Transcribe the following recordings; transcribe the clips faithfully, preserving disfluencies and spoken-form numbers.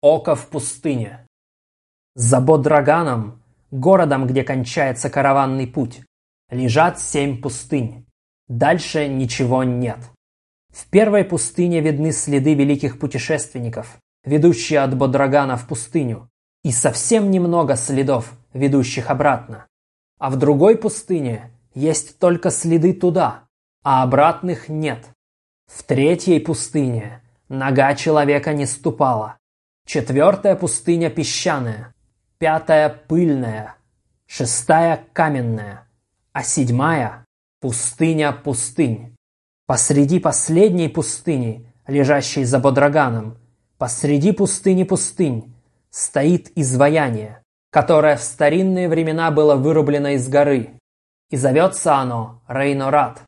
Око в пустыне. За Бодраганом, городом, где кончается караванный путь, лежат семь пустынь. Дальше ничего нет. В первой пустыне видны следы великих путешественников, ведущие от Бодрагана в пустыню, и совсем немного следов, ведущих обратно. А в другой пустыне есть только следы туда, а обратных нет. В третьей пустыне нога человека не ступала. Четвертая пустыня песчаная, пятая пыльная, шестая каменная, а седьмая пустыня пустынь. Посреди последней пустыни, лежащей за Бодраганом, посреди пустыни пустынь, стоит изваяние, которое в старинные времена было вырублено из горы, и зовется оно Рейнорад.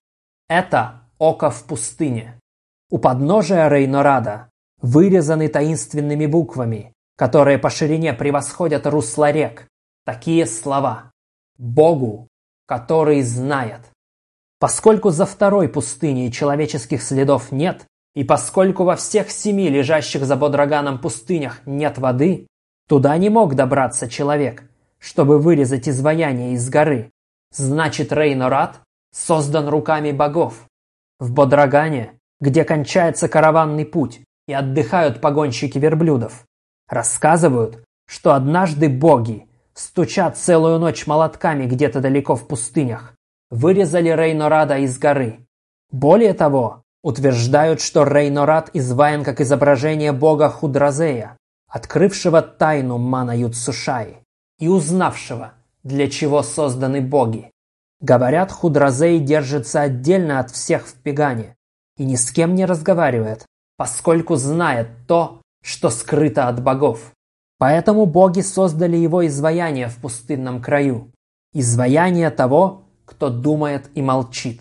Это око в пустыне. У подножия Рейнорада вырезаны таинственными буквами, которые по ширине превосходят русла рек, такие слова: «Богу, который знает». Поскольку за второй пустыней человеческих следов нет, и поскольку во всех семи лежащих за Бодраганом пустынях нет воды, туда не мог добраться человек, чтобы вырезать изваяние из горы. Значит, Рейнорад создан руками богов. В Бодрагане, где кончается караванный путь и отдыхают погонщики верблюдов, рассказывают, что однажды боги, стуча целую ночь молотками где-то далеко в пустынях, вырезали Рейнорада из горы. Более того, утверждают, что Рейнорад изваян как изображение бога Худразея, открывшего тайну Мана-Юцушаи и узнавшего, для чего созданы боги. Говорят, Худразей держится отдельно от всех в Пегане и ни с кем не разговаривает, поскольку знает то, что скрыто от богов. Поэтому боги создали его изваяние в пустынном краю. Изваяние того, кто думает и молчит.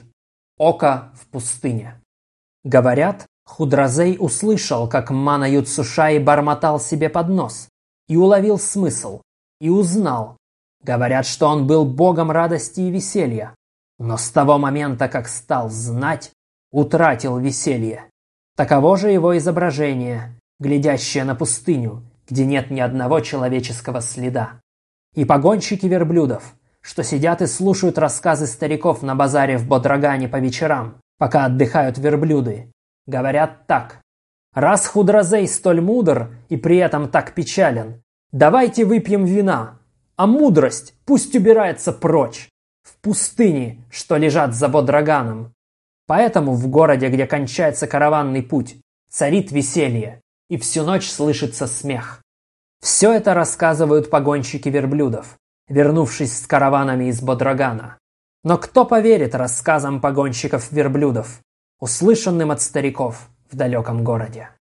Око в пустыне. Говорят, Худразей услышал, как Мана-Юцушаи бормотал себе под нос, и уловил смысл, и узнал. Говорят, что он был богом радости и веселья, но с того момента, как стал знать, утратил веселье. Таково же его изображение, глядящее на пустыню, где нет ни одного человеческого следа. И погонщики верблюдов, что сидят и слушают рассказы стариков на базаре в Бодрагане по вечерам, пока отдыхают верблюды, говорят так: «Раз Худразей столь мудр и при этом так печален, давайте выпьем вина, а мудрость пусть убирается прочь, в пустыне, что лежат за Бодраганом». Поэтому в городе, где кончается караванный путь, царит веселье, и всю ночь слышится смех. Все это рассказывают погонщики верблюдов, вернувшись с караванами из Бодрагана. Но кто поверит рассказам погонщиков верблюдов, услышанным от стариков в далеком городе?